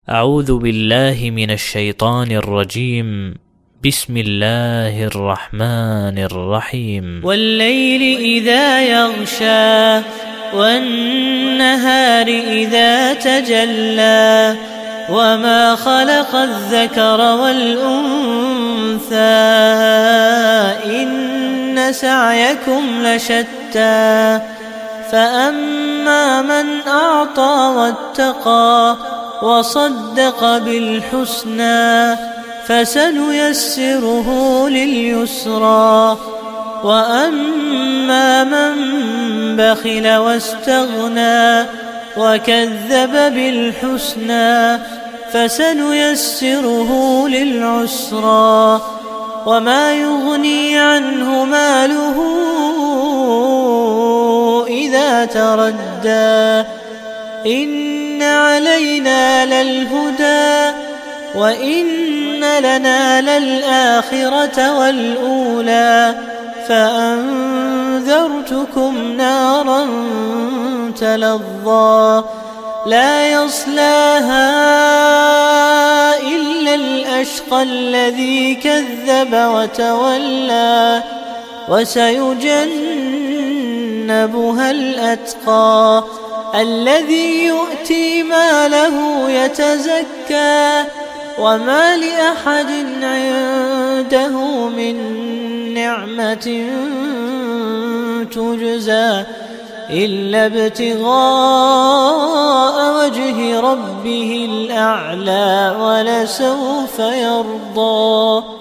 أعوذ بالله من الشيطان الرجيم. بسم الله الرحمن الرحيم. والليل إذا يغشى والنهار إذا تجلى وما خلق الذكر والأنثى إن سعيكم لشتى فأما من أعطى واتقى وصدق بالحسنى فسنيسره لليسرى وأما من بخل واستغنى وكذب بالحسنى فسنيسره للعسرى وما يغني عنه ماله إذا تردى إن علينا للهدى وإن لنا للآخرة والأولى فأنذرتكم نارا تلظى لا يصلاها إلا الأشقى الذي كذب وتولى وسيجنبها الأتقى الذي يؤتي ماله يتزكى وما لأحد عنده من نعمة تجزى إلا ابتغاء وجه ربه الأعلى ولسوف يرضى.